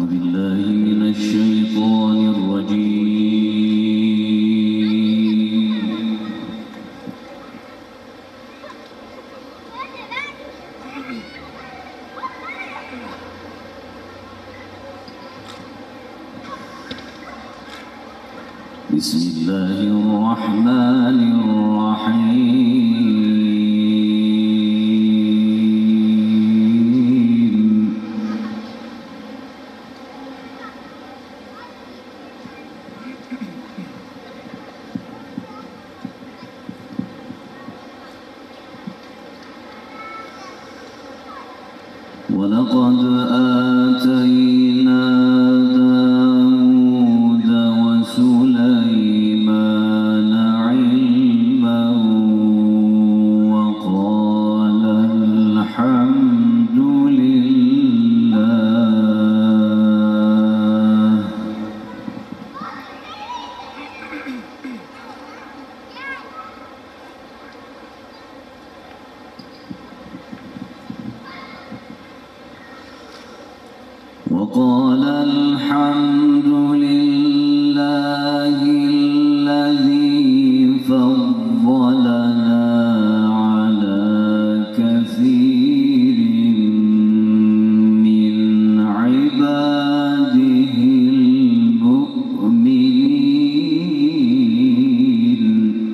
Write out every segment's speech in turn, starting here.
بالله من الشيطان الرجيم. بسم الله الرحمن الرحيم. ولقد آتينا داود وسليمان علما وقال الحمد لله. وقال الحمد لله الذي فضلنا على كثير من عباده المؤمنين.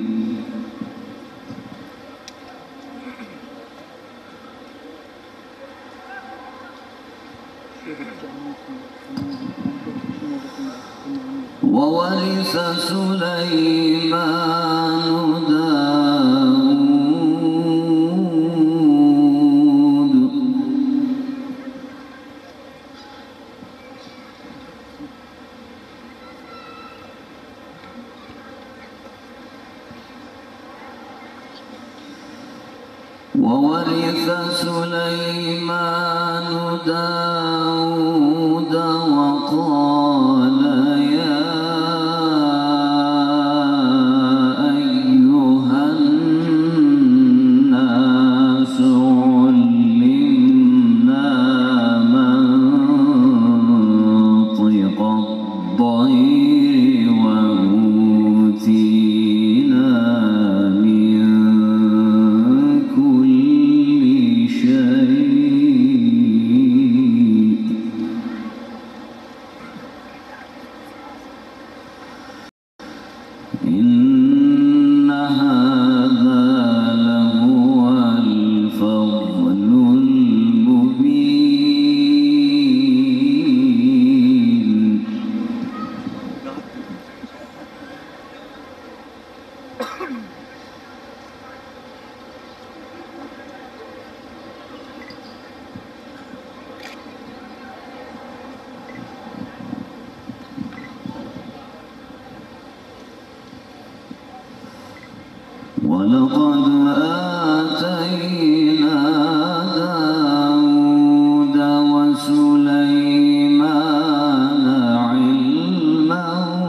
وورث سليمان داود وقال يا أيها الناس علمنا منطق الطير وأوتينا من كل شيء. إن هذا لهو الفضل المبين. ولقد آتينا داود وسليمان علما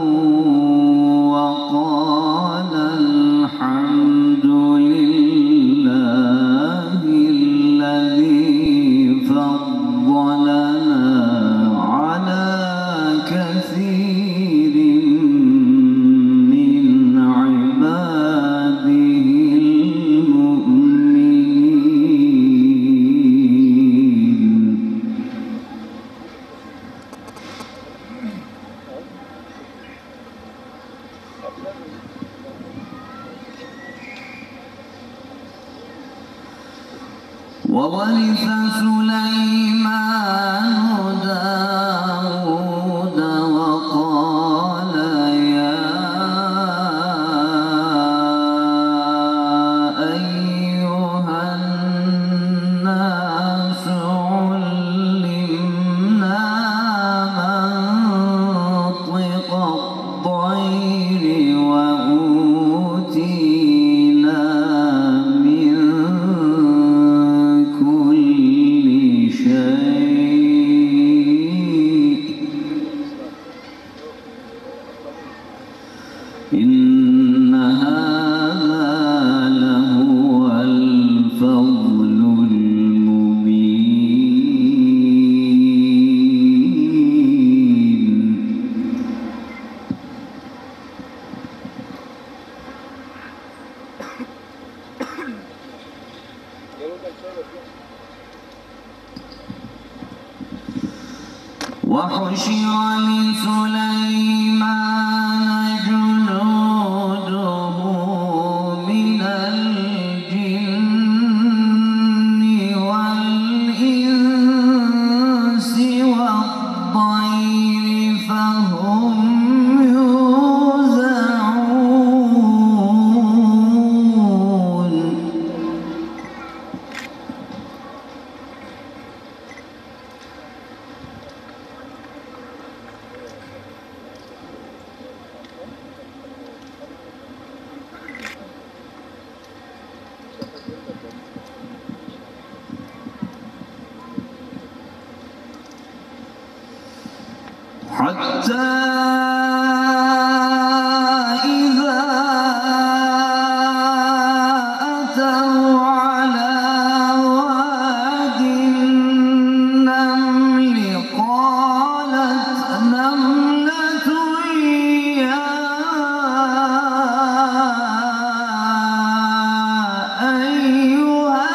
وقال الحمد لله الذي فضلنا على كثير من عباده المؤمنين. وورث سليمان داود وقال يا أيها الناس علمنا منطق الطير وأوتينا من كل شيء. وحشر لسليمان جنوده من الجن والإنس والطير فهم يوزعون. حتى إذا أتوا على واد النمل قالت نملة يا أيها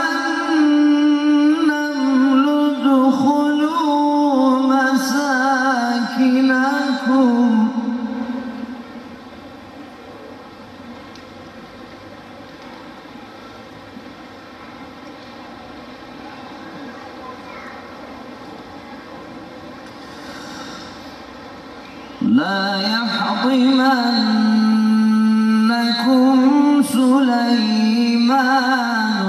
النمل ادخلوا مساكنكم لا يحطمنكم سليمان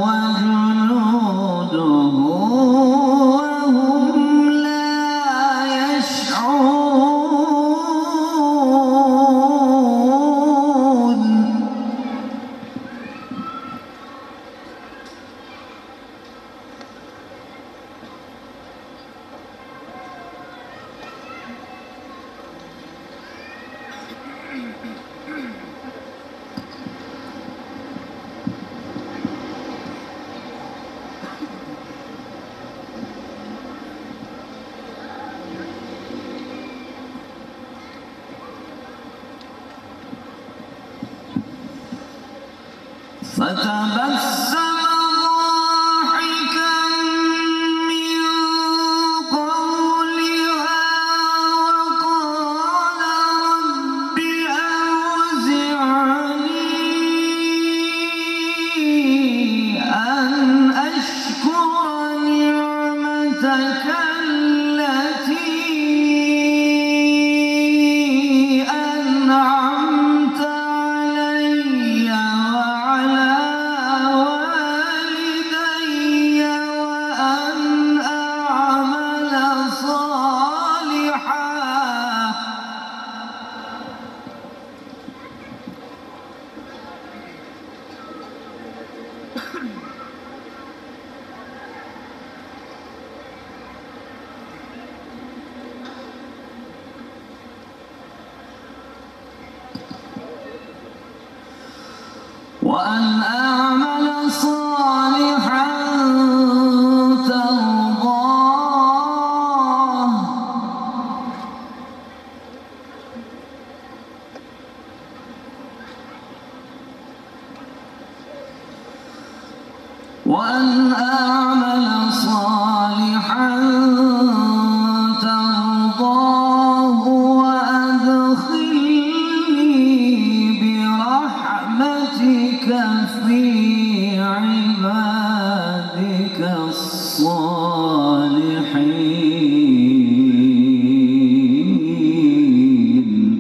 وجنوده وهم لا يشعرون. فتبسم ضاحكا من قولها وقال رب أوزعني أن أشكر نعمتك التي أنعمت علي وعلى والدي وأن أعمل صالحا وأن أعمل صالحا ترضاه وأن أعمل صالحا ترضاه وأدخلني برحمتك في عبادك الصالحين.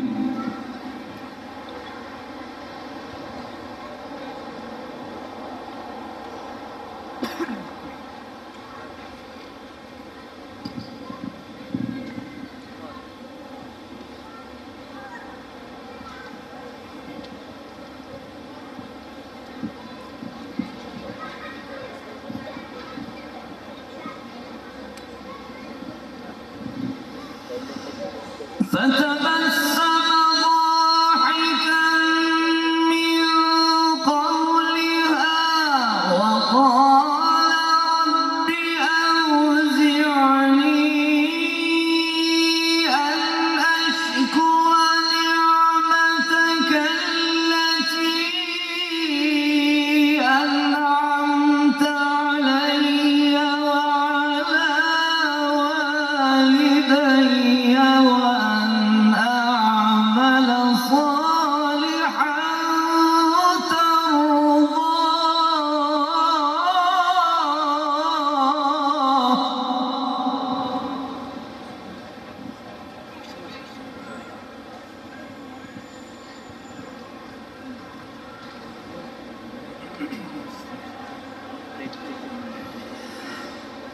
فتبسم ضاحكا من قولها وقال رب أوزعني أن أشكر نعمتك التي أنعمت علي وعلى والدي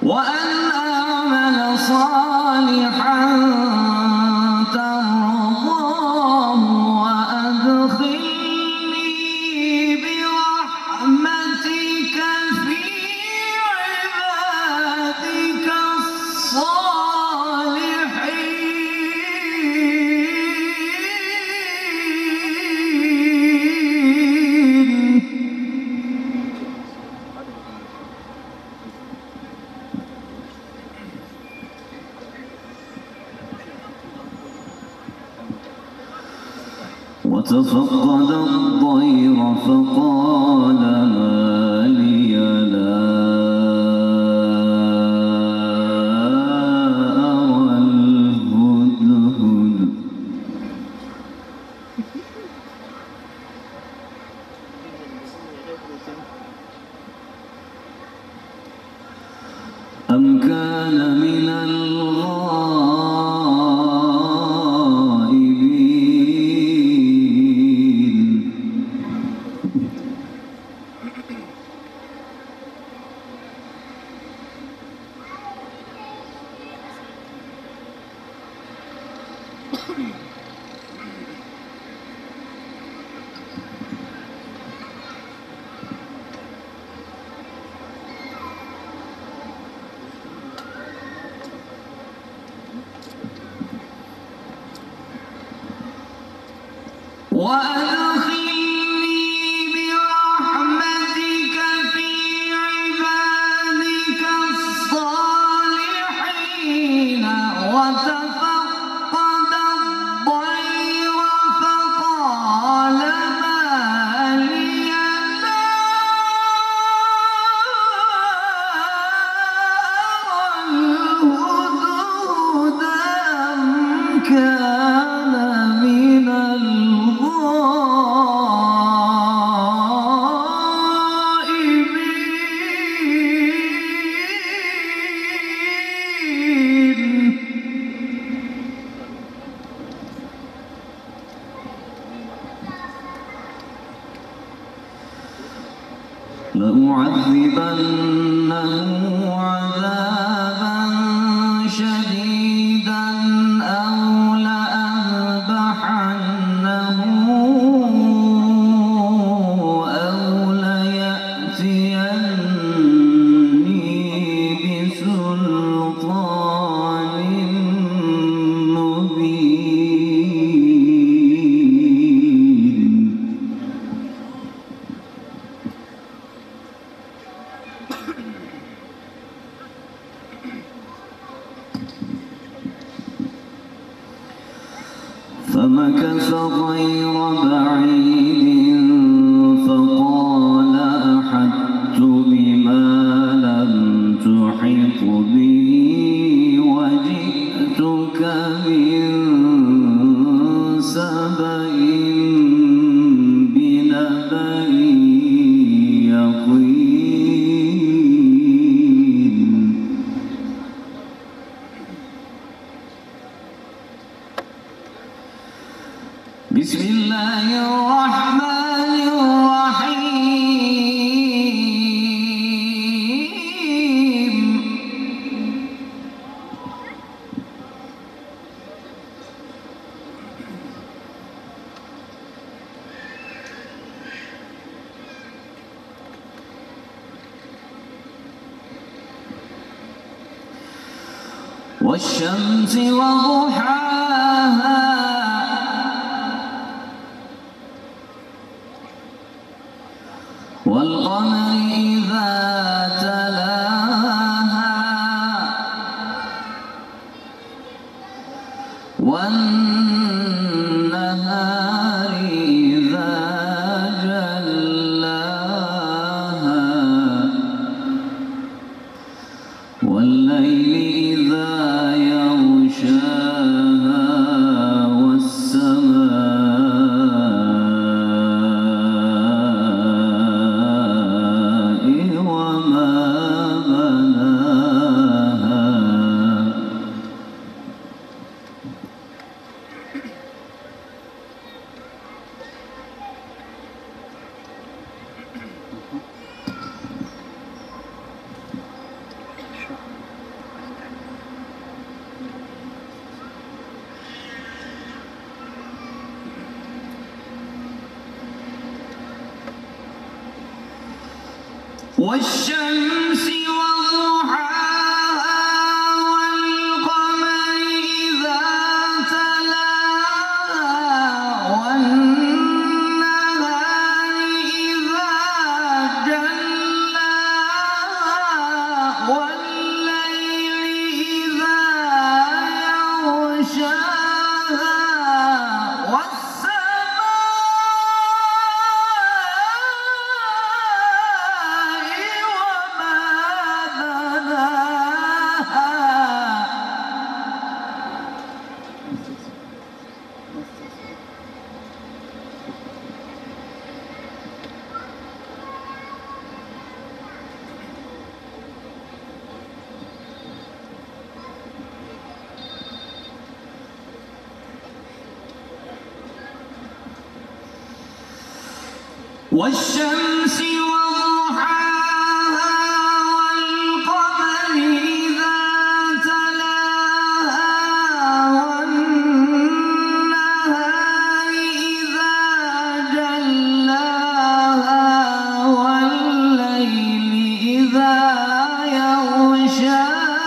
وأن أعمل صالحا ترضاه وأدخلني برحمتك في عبادك وتفقد الطير فقال ما لي لا أرى الهدهد أم كان من وأدخلني برحمتك في عبادك الصالحين وتفقد الطير فقال ما لي لا أرى الهدهد أم كان من لأعذبنه عذابا شديدا أو لأذبحنه أو ليأتيني بسلطان مبين. فمكث غير بعيد فقال أحطت بما لم تحط به وجئتك من سبأ بنبأ يقين. بسم الله الرحمن الرحيم. والشمس وضحاها والقمر إذا تلاها والنهار إذا جلاها والليل إذا يغشاها والسماء وما بناها. والشمس وضحاها والقمر إذا تلاها والنهار إذا جلاها والليل إذا يغشاها والشمس وضحاها والقمر إذا تلاها والنهار إذا جلاها والليل إذا يغشاها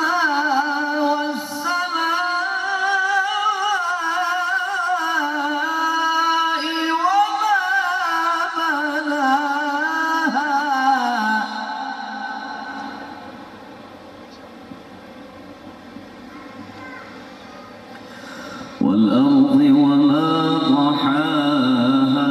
والأرض وما طحاها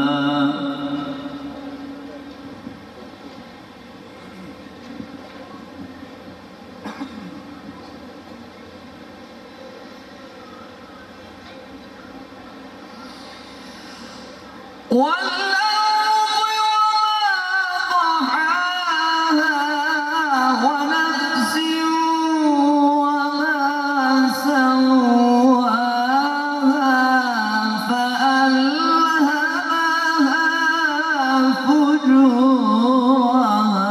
ونفس وما سواها فألهمها فجورها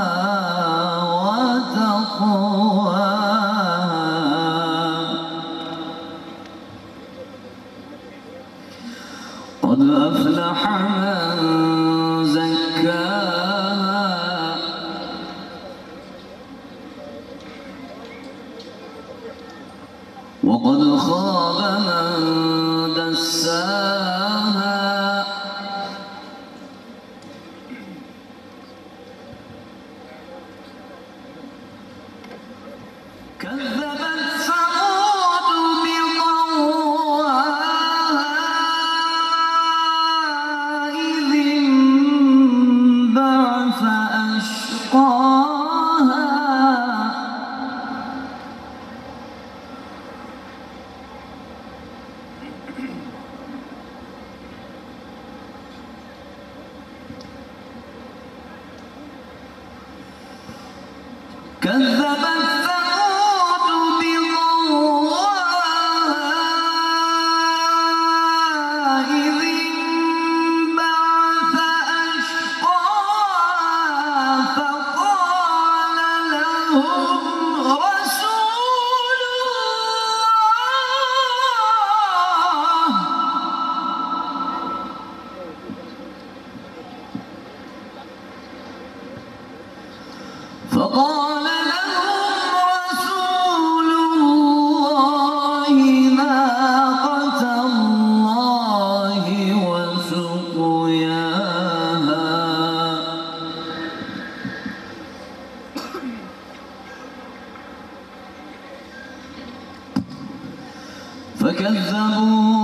وتقواها قد أفلح من زكاها وقد خاب من دساها كذبت ثمود بطغواها إذ انبعث أشقاها كذبت ثمود بطغواها إذ انبعث أشقاها فقال لهم رسول الله ناقة الله وسقياها فكذبوا